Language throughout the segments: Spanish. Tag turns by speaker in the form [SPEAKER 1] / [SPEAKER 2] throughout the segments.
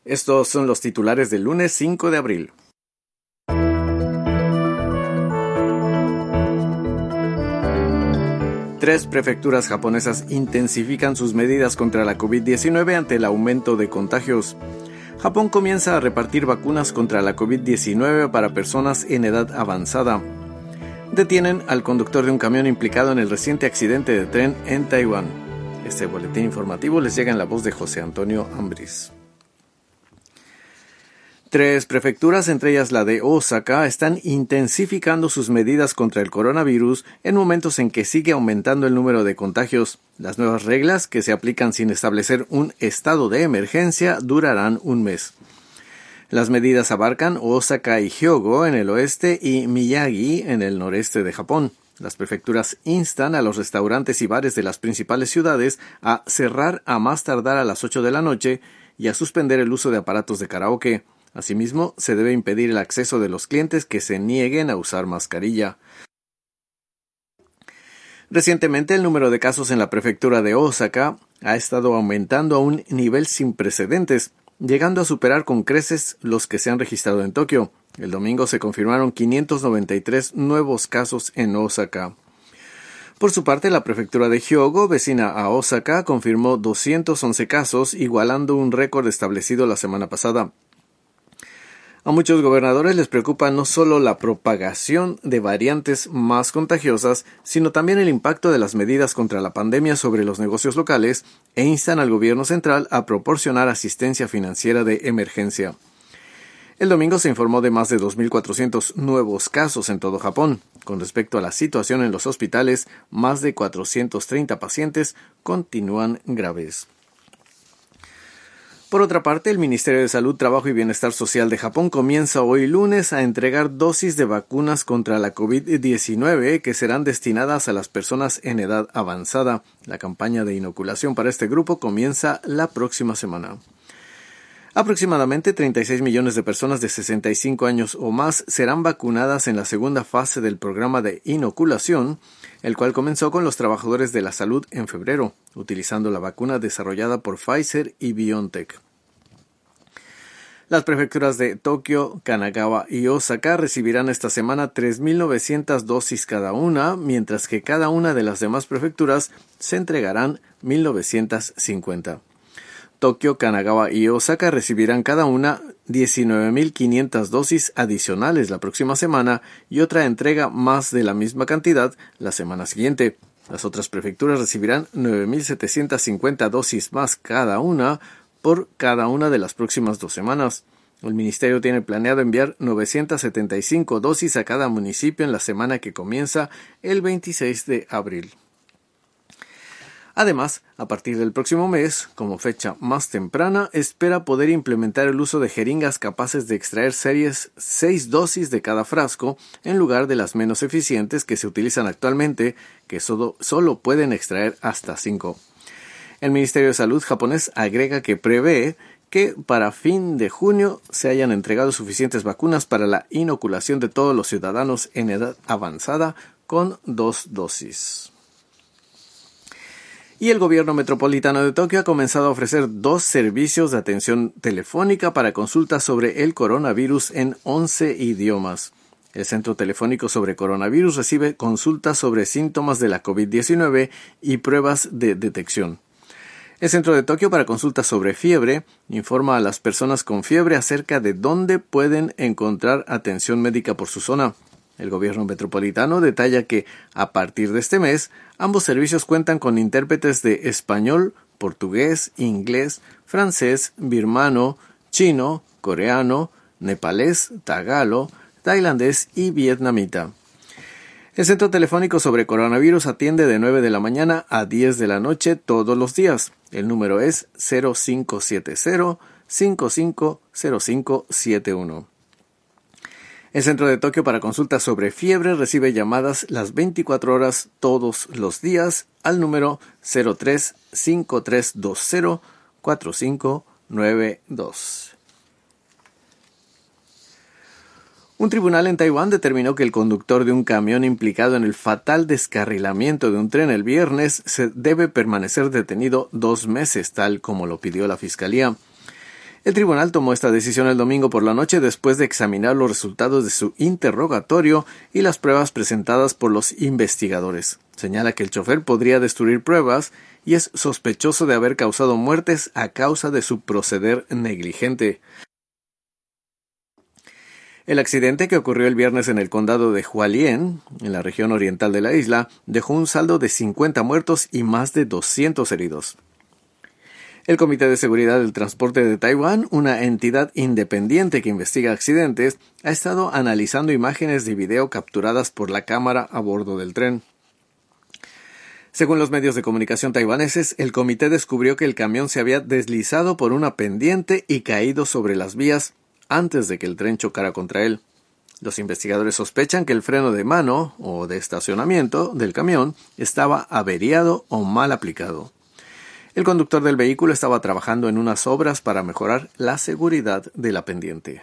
[SPEAKER 1] Estos son los titulares del lunes 5 de abril. Tres prefecturas japonesas intensifican sus medidas contra la COVID-19 ante el aumento de contagios. Japón comienza a repartir vacunas contra la COVID-19 para personas en edad avanzada. Detienen al conductor de un camión implicado en el reciente accidente de tren en Taiwán. Este boletín informativo les llega en la voz de José Antonio Ambriz. Tres prefecturas, entre ellas la de Osaka, están intensificando sus medidas contra el coronavirus en momentos en que sigue aumentando el número de contagios. Las nuevas reglas, que se aplican sin establecer un estado de emergencia, durarán un mes. Las medidas abarcan Osaka y Hyogo en el oeste y Miyagi en el noreste de Japón. Las prefecturas instan a los restaurantes y bares de las principales ciudades a cerrar a más tardar a las 8 de la noche y a suspender el uso de aparatos de karaoke. Asimismo, se debe impedir el acceso de los clientes que se nieguen a usar mascarilla. Recientemente, el número de casos en la prefectura de Osaka ha estado aumentando a un nivel sin precedentes, llegando a superar con creces los que se han registrado en Tokio. El domingo se confirmaron 593 nuevos casos en Osaka. Por su parte, la prefectura de Hyogo, vecina a Osaka, confirmó 211 casos, igualando un récord establecido la semana pasada. A muchos gobernadores les preocupa no solo la propagación de variantes más contagiosas, sino también el impacto de las medidas contra la pandemia sobre los negocios locales e instan al gobierno central a proporcionar asistencia financiera de emergencia. El domingo se informó de más de 2.400 nuevos casos en todo Japón. Con respecto a la situación en los hospitales, más de 430 pacientes continúan graves. Por otra parte, el Ministerio de Salud, Trabajo y Bienestar Social de Japón comienza hoy lunes a entregar dosis de vacunas contra la COVID-19 que serán destinadas a las personas en edad avanzada. La campaña de inoculación para este grupo comienza la próxima semana. Aproximadamente 36 millones de personas de 65 años o más serán vacunadas en la segunda fase del programa de inoculación, el cual comenzó con los trabajadores de la salud en febrero, utilizando la vacuna desarrollada por Pfizer y BioNTech. Las prefecturas de Tokio, Kanagawa y Osaka recibirán esta semana 3.900 dosis cada una, mientras que cada una de las demás prefecturas se entregarán 1.950. Tokio, Kanagawa y Osaka recibirán cada una 19.500 dosis adicionales la próxima semana y otra entrega más de la misma cantidad la semana siguiente. Las otras prefecturas recibirán 9.750 dosis más cada una por cada una de las próximas 2 semanas. El ministerio tiene planeado enviar 975 dosis a cada municipio en la semana que comienza el 26 de abril. Además, a partir del próximo mes, como fecha más temprana, espera poder implementar el uso de jeringas capaces de extraer 6 dosis de cada frasco, en lugar de las menos eficientes que se utilizan actualmente, que solo pueden extraer hasta 5. El Ministerio de Salud japonés agrega que prevé que para fin de junio se hayan entregado suficientes vacunas para la inoculación de todos los ciudadanos en edad avanzada con 2 dosis. Y el gobierno metropolitano de Tokio ha comenzado a ofrecer 2 servicios de atención telefónica para consultas sobre el coronavirus en 11 idiomas. El Centro Telefónico sobre Coronavirus recibe consultas sobre síntomas de la COVID-19 y pruebas de detección. El Centro de Tokio para consultas sobre fiebre informa a las personas con fiebre acerca de dónde pueden encontrar atención médica por su zona. El gobierno metropolitano detalla que, a partir de este mes, ambos servicios cuentan con intérpretes de español, portugués, inglés, francés, birmano, chino, coreano, nepalés, tagalo, tailandés y vietnamita. El Centro Telefónico sobre Coronavirus atiende de 9 de la mañana a 10 de la noche todos los días. El número es 0570-550571. El Centro de Tokio para consultas sobre fiebre recibe llamadas las 24 horas todos los días al número 03-5320-4592. Un tribunal en Taiwán determinó que el conductor de un camión implicado en el fatal descarrilamiento de un tren el viernes debe permanecer detenido 2 meses, tal como lo pidió la fiscalía. El tribunal tomó esta decisión el domingo por la noche después de examinar los resultados de su interrogatorio y las pruebas presentadas por los investigadores. Señala que el chofer podría destruir pruebas y es sospechoso de haber causado muertes a causa de su proceder negligente. El accidente que ocurrió el viernes en el condado de Hualien, en la región oriental de la isla, dejó un saldo de 50 muertos y más de 200 heridos. El Comité de Seguridad del Transporte de Taiwán, una entidad independiente que investiga accidentes, ha estado analizando imágenes de video capturadas por la cámara a bordo del tren. Según los medios de comunicación taiwaneses, el comité descubrió que el camión se había deslizado por una pendiente y caído sobre las vías antes de que el tren chocara contra él. Los investigadores sospechan que el freno de mano o de estacionamiento del camión estaba averiado o mal aplicado. El conductor del vehículo estaba trabajando en unas obras para mejorar la seguridad de la pendiente.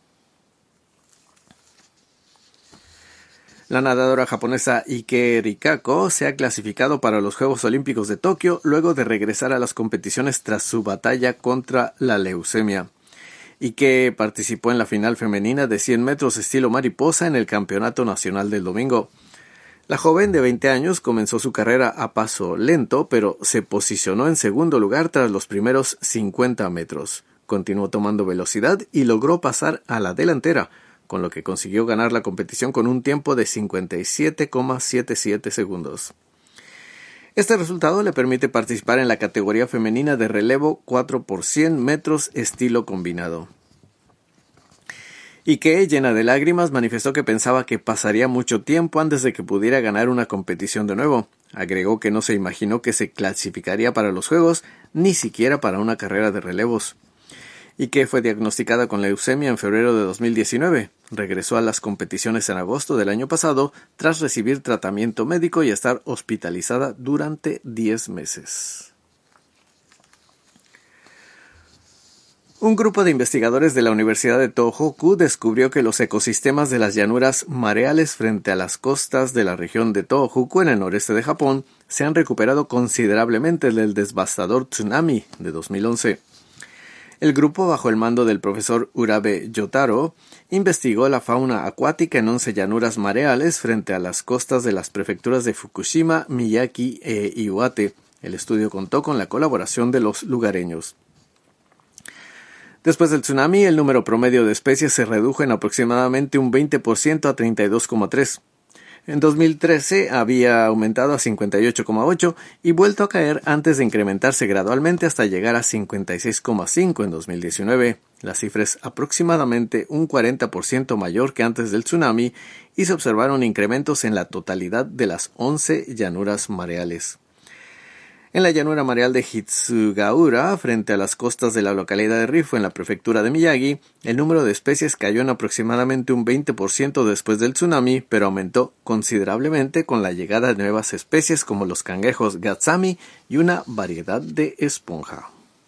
[SPEAKER 1] La nadadora japonesa Ike Rikako se ha clasificado para los Juegos Olímpicos de Tokio luego de regresar a las competiciones tras su batalla contra la leucemia. Ike participó en la final femenina de 100 metros estilo mariposa en el Campeonato Nacional del domingo. La joven de 20 años comenzó su carrera a paso lento, pero se posicionó en segundo lugar tras los primeros 50 metros. Continuó tomando velocidad y logró pasar a la delantera, con lo que consiguió ganar la competición con un tiempo de 57,77 segundos. Este resultado le permite participar en la categoría femenina de relevo 4 por 100 metros estilo combinado. Ike, llena de lágrimas, manifestó que pensaba que pasaría mucho tiempo antes de que pudiera ganar una competición de nuevo. Agregó que no se imaginó que se clasificaría para los Juegos, ni siquiera para una carrera de relevos. Ike fue diagnosticada con leucemia en febrero de 2019. Regresó a las competiciones en agosto del año pasado tras recibir tratamiento médico y estar hospitalizada durante 10 meses. Un grupo de investigadores de la Universidad de Tohoku descubrió que los ecosistemas de las llanuras mareales frente a las costas de la región de Tohoku en el noreste de Japón se han recuperado considerablemente del devastador tsunami de 2011. El grupo, bajo el mando del profesor Urabe Yotaro, investigó la fauna acuática en 11 llanuras mareales frente a las costas de las prefecturas de Fukushima, Miyagi e Iwate. El estudio contó con la colaboración de los lugareños. Después del tsunami, el número promedio de especies se redujo en aproximadamente un 20% a 32,3. En 2013 había aumentado a 58,8 y vuelto a caer antes de incrementarse gradualmente hasta llegar a 56,5 en 2019. La cifra es aproximadamente un 40% mayor que antes del tsunami y se observaron incrementos en la totalidad de las 11 llanuras mareales. En la llanura mareal de Hitsugaura, frente a las costas de la localidad de Rifu en la prefectura de Miyagi, el número de especies cayó en aproximadamente un 20% después del tsunami, pero aumentó considerablemente con la llegada de nuevas especies como los cangrejos Gatsami y una variedad de esponja.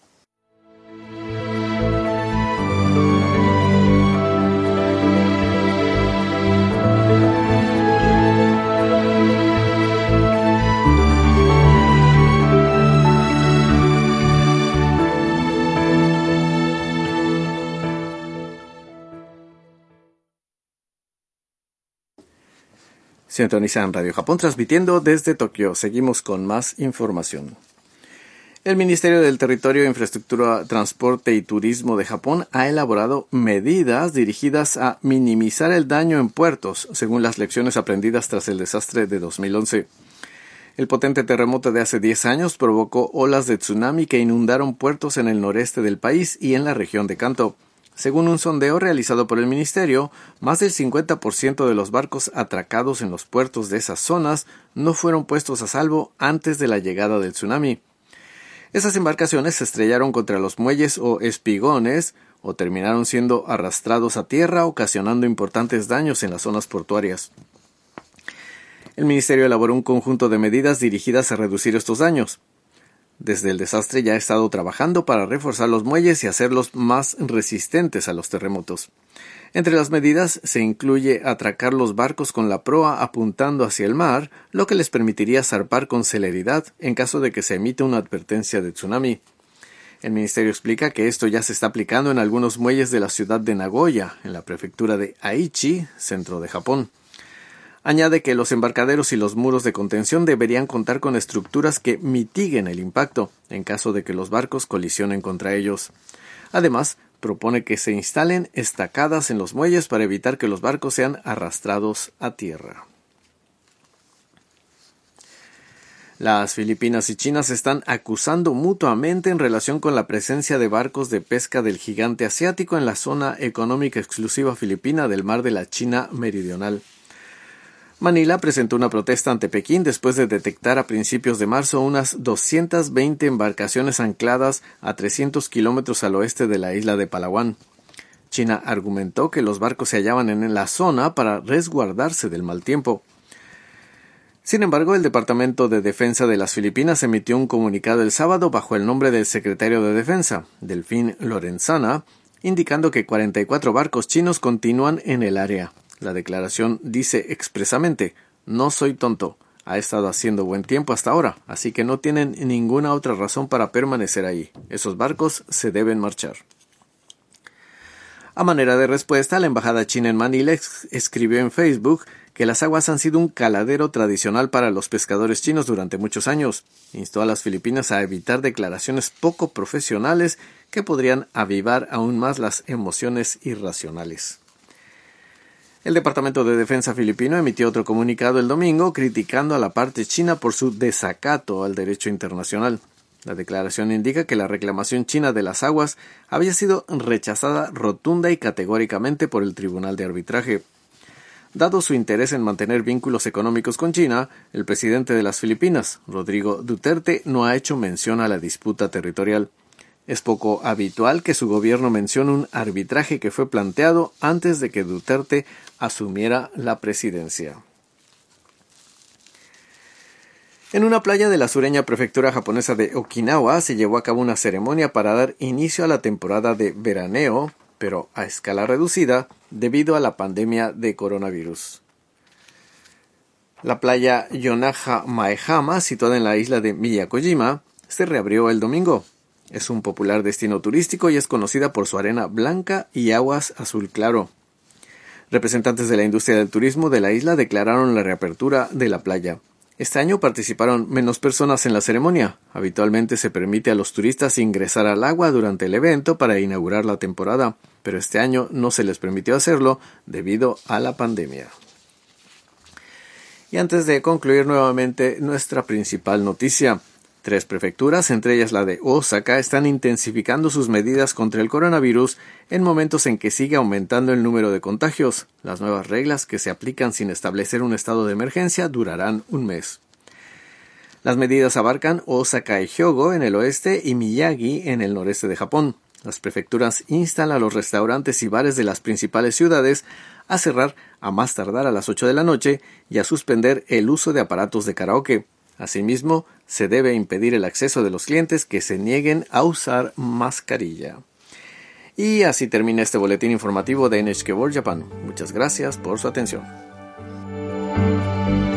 [SPEAKER 1] Sintonizan Radio Japón transmitiendo desde Tokio. Seguimos con más información. El Ministerio del Territorio, Infraestructura, Transporte y Turismo de Japón ha elaborado medidas dirigidas a minimizar el daño en puertos, según las lecciones aprendidas tras el desastre de 2011. El potente terremoto de hace 10 años provocó olas de tsunami que inundaron puertos en el noreste del país y en la región de Kanto. Según un sondeo realizado por el ministerio, más del 50% de los barcos atracados en los puertos de esas zonas no fueron puestos a salvo antes de la llegada del tsunami. Esas embarcaciones se estrellaron contra los muelles o espigones o terminaron siendo arrastrados a tierra, ocasionando importantes daños en las zonas portuarias. El ministerio elaboró un conjunto de medidas dirigidas a reducir estos daños. Desde el desastre ya ha estado trabajando para reforzar los muelles y hacerlos más resistentes a los terremotos. Entre las medidas se incluye atracar los barcos con la proa apuntando hacia el mar, lo que les permitiría zarpar con celeridad en caso de que se emita una advertencia de tsunami. El ministerio explica que esto ya se está aplicando en algunos muelles de la ciudad de Nagoya, en la prefectura de Aichi, centro de Japón. Añade que los embarcaderos y los muros de contención deberían contar con estructuras que mitiguen el impacto en caso de que los barcos colisionen contra ellos. Además, propone que se instalen estacadas en los muelles para evitar que los barcos sean arrastrados a tierra. Las Filipinas y China se están acusando mutuamente en relación con la presencia de barcos de pesca del gigante asiático en la zona económica exclusiva filipina del mar de la China Meridional. Manila presentó una protesta ante Pekín después de detectar a principios de marzo unas 220 embarcaciones ancladas a 300 kilómetros al oeste de la isla de Palawan. China argumentó que los barcos se hallaban en la zona para resguardarse del mal tiempo. Sin embargo, el Departamento de Defensa de las Filipinas emitió un comunicado el sábado bajo el nombre del secretario de Defensa, Delfín Lorenzana, indicando que 44 barcos chinos continúan en el área. La declaración dice expresamente: no soy tonto, ha estado haciendo buen tiempo hasta ahora, así que no tienen ninguna otra razón para permanecer ahí. Esos barcos se deben marchar. A manera de respuesta, la embajada china en Manila escribió en Facebook que las aguas han sido un caladero tradicional para los pescadores chinos durante muchos años. Instó a las Filipinas a evitar declaraciones poco profesionales que podrían avivar aún más las emociones irracionales. El Departamento de Defensa filipino emitió otro comunicado el domingo criticando a la parte china por su desacato al derecho internacional. La declaración indica que la reclamación china de las aguas había sido rechazada rotunda y categóricamente por el Tribunal de Arbitraje. Dado su interés en mantener vínculos económicos con China, el presidente de las Filipinas, Rodrigo Duterte, no ha hecho mención a la disputa territorial. Es poco habitual que su gobierno mencione un arbitraje que fue planteado antes de que Duterte asumiera la presidencia. En una playa de la sureña prefectura japonesa de Okinawa se llevó a cabo una ceremonia para dar inicio a la temporada de veraneo, pero a escala reducida debido a la pandemia de coronavirus. La playa Yonaha Maehama, situada en la isla de Miyakojima, se reabrió el domingo. Es un popular destino turístico y es conocida por su arena blanca y aguas azul claro. Representantes de la industria del turismo de la isla declararon la reapertura de la playa. Este año participaron menos personas en la ceremonia. Habitualmente se permite a los turistas ingresar al agua durante el evento para inaugurar la temporada, pero este año no se les permitió hacerlo debido a la pandemia. Y antes de concluir nuevamente nuestra principal noticia, 3 prefecturas, entre ellas la de Osaka, están intensificando sus medidas contra el coronavirus en momentos en que sigue aumentando el número de contagios. Las nuevas reglas, que se aplican sin establecer un estado de emergencia, durarán un mes. Las medidas abarcan Osaka y Hyogo en el oeste y Miyagi en el noreste de Japón. Las prefecturas instan a los restaurantes y bares de las principales ciudades a cerrar a más tardar a las 8 de la noche y a suspender el uso de aparatos de karaoke. Asimismo, se debe impedir el acceso de los clientes que se nieguen a usar mascarilla. Y así termina este boletín informativo de NHK World Japan. Muchas gracias por su atención.